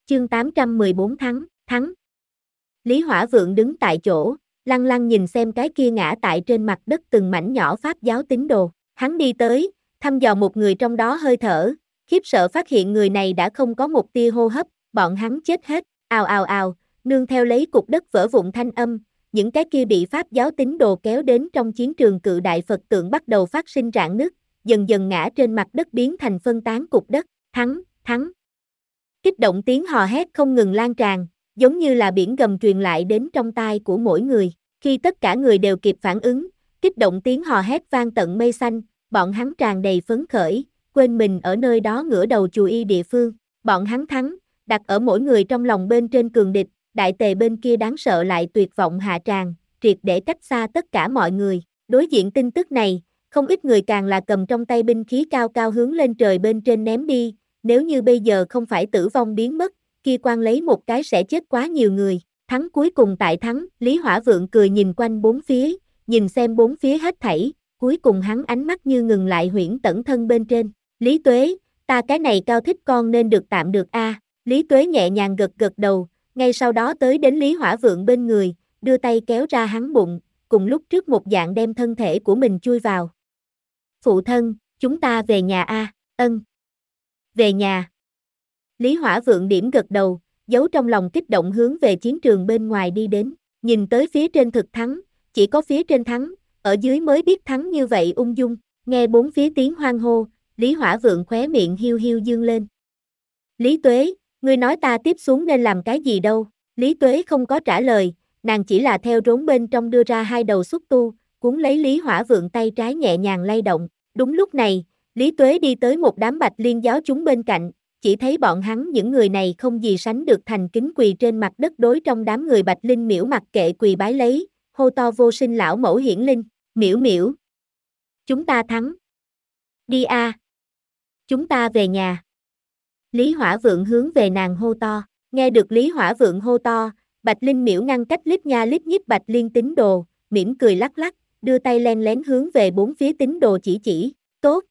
Chương 814 thắng. Lý Hỏa Vượng đứng tại chỗ, lăng lăng nhìn xem cái kia ngã tại trên mặt đất từng mảnh nhỏ pháp giáo tín đồ. Hắn đi tới, thăm dò một người trong đó hơi thở, khiếp sợ phát hiện người này đã không có một tia hô hấp, bọn hắn chết hết, ào ào ào, nương theo lấy cục đất vỡ vụn thanh âm, những cái kia bị pháp giáo tín đồ kéo đến trong chiến trường cự đại Phật tượng bắt đầu phát sinh rạn nứt, dần dần ngã trên mặt đất biến thành phân tán cục đất, thắng. Kích động tiếng hò hét không ngừng lan tràn, giống như là biển gầm truyền lại đến trong tai của mỗi người. Khi tất cả người đều kịp phản ứng, kích động tiếng hò hét vang tận mây xanh, bọn hắn tràn đầy phấn khởi, quên mình ở nơi đó ngửa đầu chù y địa phương. Bọn hắn thắng, đặt ở mỗi người trong lòng bên trên cường địch, đại tề bên kia đáng sợ lại tuyệt vọng hạ tràn, triệt để cách xa tất cả mọi người. Đối diện tin tức này, không ít người càng là cầm trong tay binh khí cao cao hướng lên trời bên trên ném đi. Nếu như bây giờ không phải tử vong biến mất, kia quan lấy một cái sẽ chết quá nhiều người. Thắng cuối cùng tại thắng, Lý Hỏa Vượng cười nhìn quanh bốn phía, nhìn xem bốn phía hết thảy, cuối cùng hắn ánh mắt như ngừng lại Huyễn Tẩn thân bên trên. Lý Tuế, ta cái này cao thích con nên được tạm được a. Lý Tuế nhẹ nhàng gật gật đầu, ngay sau đó tới đến Lý Hỏa Vượng bên người, đưa tay kéo ra hắn bụng, cùng lúc trước một dạng đem thân thể của mình chui vào. Phụ thân, chúng ta về nhà a. Ân. Về nhà. Lý Hỏa Vượng điểm gật đầu, giấu trong lòng kích động hướng về chiến trường bên ngoài đi đến, nhìn tới phía trên thực thắng, chỉ có phía trên thắng, ở dưới mới biết thắng như vậy ung dung, nghe bốn phía tiếng hoan hô, Lý Hỏa Vượng khóe miệng hiu hiu dương lên. Lý Tuế, ngươi nói ta tiếp xuống nên làm cái gì đâu? Lý Tuế không có trả lời, nàng chỉ là theo rốn bên trong đưa ra hai đầu xúc tu, cuốn lấy Lý Hỏa Vượng tay trái nhẹ nhàng lay động. Đúng lúc này, Lý Tuế đi tới một đám Bạch Liên giáo chúng bên cạnh, chỉ thấy bọn hắn những người này không gì sánh được thành kính quỳ trên mặt đất đối trong đám người Bạch Linh miễu mặc kệ quỳ bái lấy, hô to vô sinh lão mẫu hiển linh, miễu miễu. Chúng ta thắng. Đi a. Chúng ta về nhà. Lý Hỏa Vượng hướng về nàng hô to, nghe được Lý Hỏa Vượng hô to, Bạch Linh miễu ngăn cách lít nha lít nhít Bạch Liên tín đồ, mỉm cười lắc lắc, đưa tay len lén hướng về bốn phía tín đồ chỉ, tốt.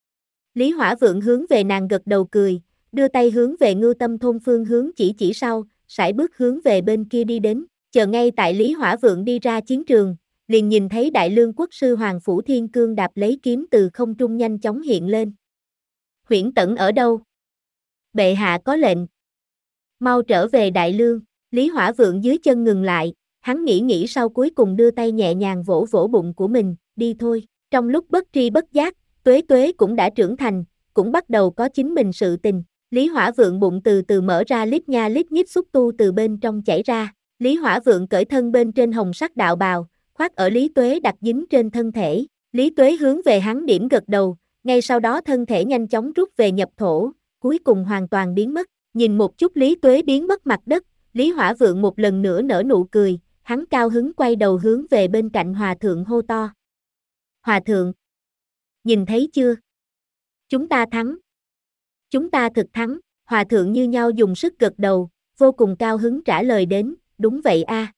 Lý Hỏa Vượng hướng về nàng gật đầu cười, đưa tay hướng về Ngưu Tâm thôn phương hướng chỉ sau, sải bước hướng về bên kia đi đến, chờ ngay tại Lý Hỏa Vượng đi ra chiến trường, liền nhìn thấy Đại Lương quốc sư Hoàng Phủ Thiên Cương đạp lấy kiếm từ không trung nhanh chóng hiện lên. Huyễn Tẩn ở đâu? Bệ hạ có lệnh. Mau trở về Đại Lương. Lý Hỏa Vượng dưới chân ngừng lại, hắn nghĩ sau cuối cùng đưa tay nhẹ nhàng vỗ vỗ bụng của mình, đi thôi. Trong lúc bất tri bất giác, Tuế Tuế cũng đã trưởng thành, cũng bắt đầu có chính mình sự tình. Lý Hỏa Vượng bụng từ từ mở ra lít nha lít nhít xúc tu từ bên trong chảy ra. Lý Hỏa Vượng cởi thân bên trên hồng sắc đạo bào, khoác ở Lý Tuế đặt dính trên thân thể. Lý Tuế hướng về hắn điểm gật đầu, ngay sau đó thân thể nhanh chóng rút về nhập thổ, cuối cùng hoàn toàn biến mất. Nhìn một chút Lý Tuế biến mất mặt đất, Lý Hỏa Vượng một lần nữa nở nụ cười, hắn cao hứng quay đầu hướng về bên cạnh Hòa Thượng hô to. Hòa Thượng, nhìn thấy chưa? Chúng ta thắng. Chúng ta thực thắng. Hòa Thượng như nhau dùng sức gật đầu, vô cùng cao hứng trả lời đến, đúng vậy a.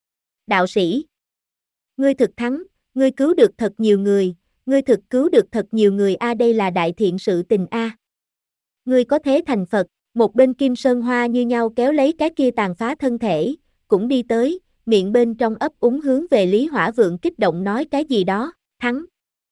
Đạo sĩ, ngươi thực thắng, ngươi cứu được thật nhiều người, ngươi thực cứu được thật nhiều người a, đây là đại thiện sự tình a. Ngươi có thế thành Phật. Một bên Kim Sơn Hoa như nhau kéo lấy cái kia tàn phá thân thể, cũng đi tới, miệng bên trong ấp úng hướng về Lý Hỏa Vượng kích động nói cái gì đó, thắng.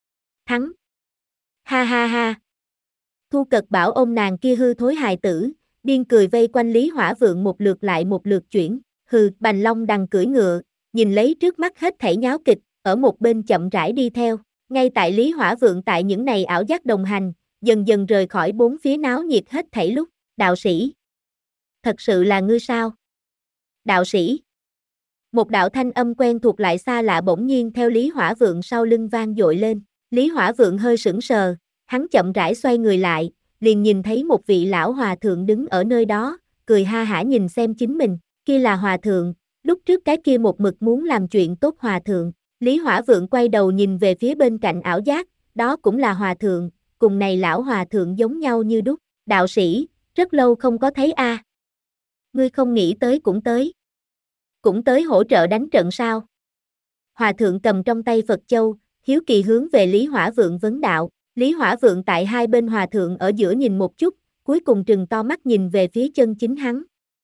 Ha ha ha. Thu Cật Bảo ôm nàng kia hư thối hài tử, điên cười vây quanh Lý Hỏa Vượng một lượt lại một lượt chuyển, Bành Long Đằng cưỡi ngựa, nhìn lấy trước mắt hết thảy nháo kịch, ở một bên chậm rãi đi theo, ngay tại Lý Hỏa Vượng tại những này ảo giác đồng hành, dần dần rời khỏi bốn phía náo nhiệt hết thảy lúc, đạo sĩ. Thật sự là ngươi sao? Đạo sĩ. Một đạo thanh âm quen thuộc lại xa lạ bỗng nhiên theo Lý Hỏa Vượng sau lưng vang dội lên, Lý Hỏa Vượng hơi sững sờ, hắn chậm rãi xoay người lại, liền nhìn thấy một vị lão hòa thượng đứng ở nơi đó, cười ha hả nhìn xem chính mình, kia là hòa thượng, lúc trước cái kia một mực muốn làm chuyện tốt hòa thượng. Lý Hỏa Vượng quay đầu nhìn về phía bên cạnh ảo giác, đó cũng là hòa thượng, cùng này lão hòa thượng giống nhau như đúc, đạo sĩ, rất lâu không có thấy a. Ngươi không nghĩ tới cũng tới. Cũng tới hỗ trợ đánh trận sao? Hòa thượng cầm trong tay Phật Châu, hiếu kỳ hướng về Lý Hỏa Vượng vấn đạo. Lý Hỏa Vượng tại hai bên hòa thượng ở giữa nhìn một chút, cuối cùng trừng to mắt nhìn về phía chân chính hắn.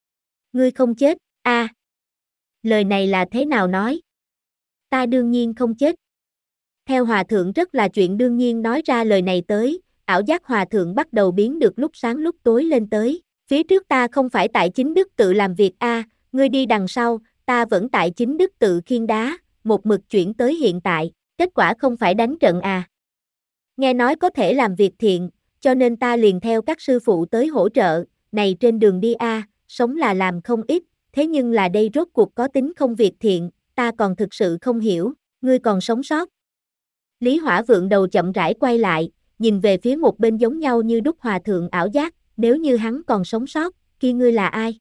Ngươi không chết, a. Lời này là thế nào nói? Ta đương nhiên không chết. Theo hòa thượng rất là chuyện đương nhiên nói ra lời này tới, ảo giác hòa thượng bắt đầu biến được lúc sáng lúc tối lên tới. Phía trước ta không phải tại chính đức tự làm việc a, ngươi đi đằng sau, ta vẫn tại chính đức tự khiêng đá, một mực chuyển tới hiện tại, kết quả không phải đánh trận à. Nghe nói có thể làm việc thiện, cho nên ta liền theo các sư phụ tới hỗ trợ, này trên đường đi a, sống là làm không ít, thế nhưng là đây rốt cuộc có tính không việc thiện, ta còn thực sự không hiểu, ngươi còn sống sót. Lý Hỏa Vượng đầu chậm rãi quay lại, nhìn về phía một bên giống nhau như đúc hòa thượng ảo giác, nếu như hắn còn sống sót, kia ngươi là ai?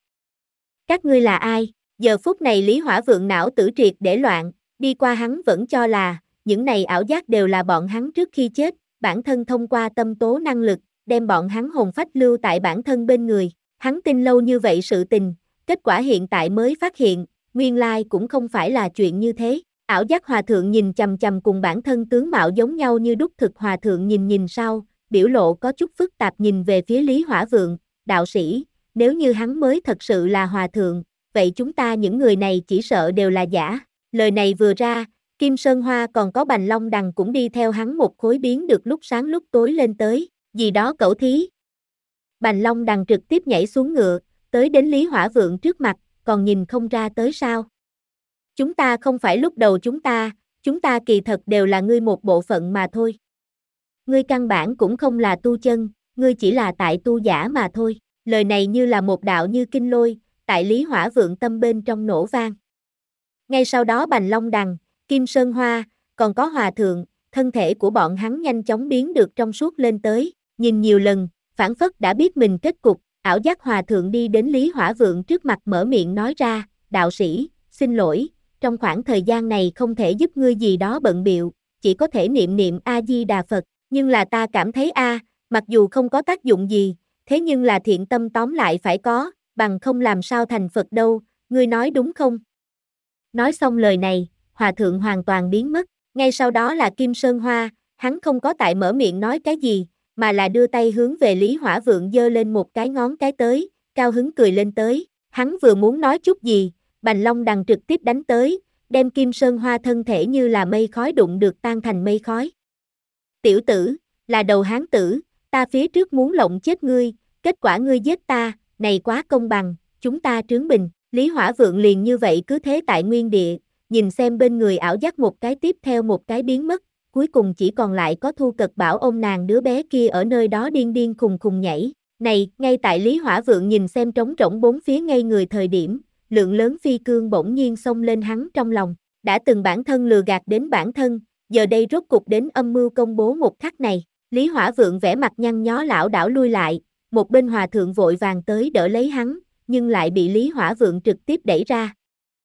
Các ngươi là ai? Giờ phút này Lý Hỏa Vượng não tử triệt để loạn, đi qua hắn vẫn cho là, những này ảo giác đều là bọn hắn trước khi chết, bản thân thông qua tâm tố năng lực, đem bọn hắn hồn phách lưu tại bản thân bên người, hắn tin lâu như vậy sự tình, kết quả hiện tại mới phát hiện, nguyên lai cũng không phải là chuyện như thế. Ảo giác hòa thượng nhìn chằm chằm cùng bản thân tướng mạo giống nhau như đúc thực hòa thượng nhìn sau, biểu lộ có chút phức tạp nhìn về phía Lý Hỏa Vượng, đạo sĩ, nếu như hắn mới thật sự là hòa thượng, vậy chúng ta những người này chỉ sợ đều là giả. Lời này vừa ra, Kim Sơn Hoa còn có Bành Long Đằng cũng đi theo hắn một khối biến được lúc sáng lúc tối lên tới, gì đó cẩu thí. Bành Long Đằng trực tiếp nhảy xuống ngựa, tới đến Lý Hỏa Vượng trước mặt, còn nhìn không ra tới sao. Chúng ta không phải lúc đầu chúng ta kỳ thật đều là ngươi một bộ phận mà thôi. Ngươi căn bản cũng không là tu chân, ngươi chỉ là tại tu giả mà thôi. Lời này như là một đạo như kinh lôi, tại Lý Hỏa Vượng tâm bên trong nổ vang. Ngay sau đó Bành Long Đằng, Kim Sơn Hoa, còn có hòa thượng, thân thể của bọn hắn nhanh chóng biến được trong suốt lên tới, nhìn nhiều lần, phảng phất đã biết mình kết cục, ảo giác hòa thượng đi đến Lý Hỏa Vượng trước mặt mở miệng nói ra, đạo sĩ, xin lỗi, trong khoảng thời gian này không thể giúp ngươi gì đó bận biệu, chỉ có thể niệm niệm A-di-đà Phật, nhưng là ta cảm thấy mặc dù không có tác dụng gì, thế nhưng là thiện tâm tóm lại phải có, bằng không làm sao thành Phật đâu, ngươi nói đúng không? Nói xong lời này, hòa thượng hoàn toàn biến mất, ngay sau đó là Kim Sơn Hoa, hắn không có tại mở miệng nói cái gì, mà là đưa tay hướng về Lý Hỏa Vượng giơ lên một cái ngón cái tới, cao hứng cười lên tới, hắn vừa muốn nói chút gì, Bành Long Đằng trực tiếp đánh tới, đem Kim Sơn Hoa thân thể như là mây khói đụng được tan thành mây khói. Tiểu tử, là đầu hán tử, ta phía trước muốn lộng chết ngươi, kết quả ngươi giết ta, này quá công bằng, chúng ta trướng bình. Lý Hỏa Vượng liền như vậy cứ thế tại nguyên địa, nhìn xem bên người ảo giác một cái tiếp theo một cái biến mất, cuối cùng chỉ còn lại có Thu Cật Bảo ôm nàng đứa bé kia ở nơi đó điên điên khùng khùng nhảy. Này, ngay tại Lý Hỏa Vượng nhìn xem trống rỗng bốn phía ngây người thời điểm, lượng lớn phi cương bỗng nhiên xông lên hắn trong lòng, đã từng bản thân lừa gạt đến bản thân, giờ đây rốt cục đến âm mưu công bố một khắc này, Lý Hỏa Vượng vẻ mặt nhăn nhó lảo đảo lui lại, một bên hòa thượng vội vàng tới đỡ lấy hắn, nhưng lại bị Lý Hỏa Vượng trực tiếp đẩy ra.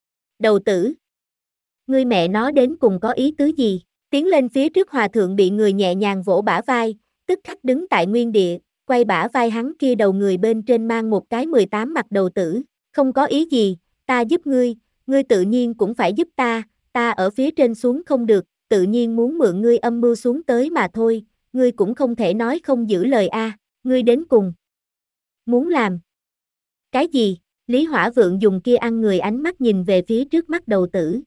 Đầu tử! Ngươi mẹ nó đến cùng có ý tứ gì? Tiến lên phía trước hòa thượng bị người nhẹ nhàng vỗ bả vai, tức khắc đứng tại nguyên địa, quay bả vai hắn kia đầu người bên trên mang một cái 18 mặt đầu tử, không có ý gì, ta giúp ngươi, ngươi tự nhiên cũng phải giúp ta ở phía trên xuống không được, tự nhiên muốn mượn ngươi âm mưu xuống tới mà thôi, ngươi cũng không thể nói không giữ lời ngươi đến cùng. Muốn làm cái gì? Lý Hỏa Vượng dùng kia ăn người ánh mắt nhìn về phía trước mắt đầu tử.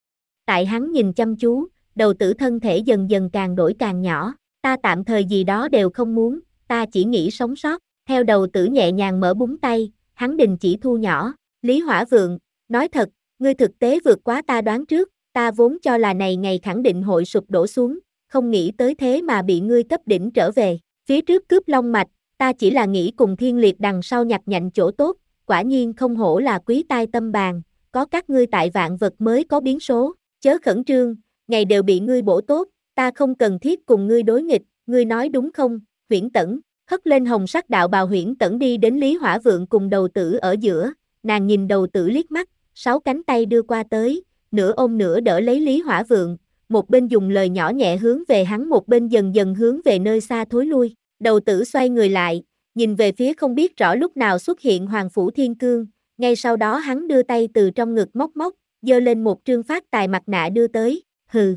Tại hắn nhìn chăm chú, đầu tử thân thể dần dần càng đổi càng nhỏ, ta tạm thời gì đó đều không muốn, ta chỉ nghĩ sống sót, theo đầu tử nhẹ nhàng mở búng tay, hắn đình chỉ thu nhỏ, Lý Hỏa Vượng, nói thật, ngươi thực tế vượt quá ta đoán trước, ta vốn cho là này ngày khẳng định hội sụp đổ xuống, không nghĩ tới thế mà bị ngươi cấp đỉnh trở về, phía trước cướp long mạch, ta chỉ là nghĩ cùng Thiên Liệt đằng sau nhặt nhạnh chỗ tốt, quả nhiên không hổ là quý tai tâm bàn, có các ngươi tại vạn vật mới có biến số, chớ khẩn trương, ngày đều bị ngươi bổ tốt, ta không cần thiết cùng ngươi đối nghịch, ngươi nói đúng không? Huyễn Tẩn, hất lên hồng sắc đạo bào Huyễn Tẩn đi đến Lý Hỏa Vượng cùng đầu tử ở giữa, nàng nhìn đầu tử liếc mắt, 6 cánh tay đưa qua tới, nửa ôm nửa đỡ lấy Lý Hỏa Vượng, một bên dùng lời nhỏ nhẹ hướng về hắn một bên dần dần hướng về nơi xa thối lui, đầu tử xoay người lại, nhìn về phía không biết rõ lúc nào xuất hiện Hoàng Phủ Thiên Cương, ngay sau đó hắn đưa tay từ trong ngực móc, giơ lên một trương phát tài mặt nạ đưa tới, hừ.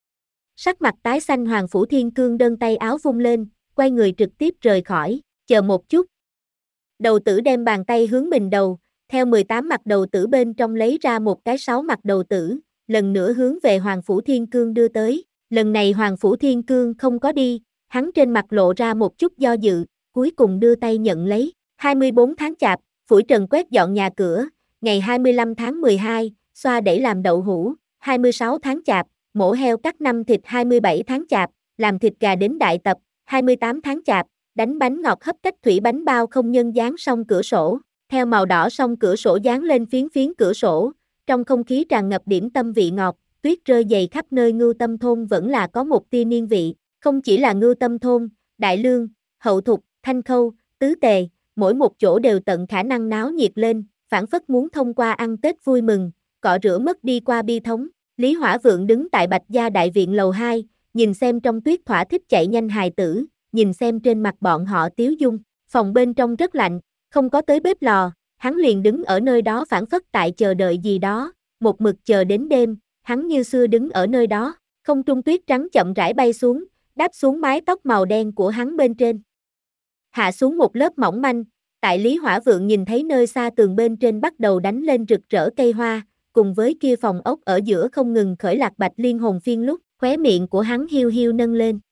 Sắc mặt tái xanh Hoàng Phủ Thiên Cương đơn tay áo vung lên, quay người trực tiếp rời khỏi, chờ một chút. Đầu tử đem bàn tay hướng mình đầu, theo 18 mặt đầu tử bên trong lấy ra một cái 6 mặt đầu tử, lần nữa hướng về Hoàng Phủ Thiên Cương đưa tới. Lần này Hoàng Phủ Thiên Cương không có đi, hắn trên mặt lộ ra một chút do dự, cuối cùng đưa tay nhận lấy. 24 tháng Chạp, phủi trần quét dọn nhà cửa, ngày 25 tháng 12, xoa đẩy làm đậu hũ, 26 tháng Chạp, mổ heo cắt năm thịt 27 tháng Chạp, làm thịt gà đến đại tập, 28 tháng Chạp, đánh bánh ngọt hấp cách thủy bánh bao không nhân dán song cửa sổ, theo màu đỏ song cửa sổ dán lên phiến phiến cửa sổ, trong không khí tràn ngập điểm tâm vị ngọt, tuyết rơi dày khắp nơi. Ngưu Tâm thôn vẫn là có một tia niên vị, không chỉ là Ngưu Tâm thôn, Đại Lương, Hậu Thục, Thanh Khâu, Tứ Tề, mỗi một chỗ đều tận khả năng náo nhiệt lên, phảng phất muốn thông qua ăn Tết vui mừng, cọ rửa mất đi qua bi thống. Lý Hỏa Vượng đứng tại Bạch Gia đại viện lầu 2, nhìn xem trong tuyết thỏa thích chạy nhanh hài tử, nhìn xem trên mặt bọn họ tiếu dung. Phòng bên trong rất lạnh, không có tới bếp lò, hắn liền đứng ở nơi đó phảng phất tại chờ đợi gì đó, một mực chờ đến đêm, hắn như xưa đứng ở nơi đó, không trung tuyết trắng chậm rãi bay xuống, đáp xuống mái tóc màu đen của hắn bên trên. Hạ xuống một lớp mỏng manh, tại Lý Hỏa Vượng nhìn thấy nơi xa tường bên trên bắt đầu đánh lên rực rỡ cây hoa, cùng với kia phòng ốc ở giữa không ngừng khởi lạc bạch liên hồn phiên lúc, khóe miệng của hắn hiu hiu nâng lên.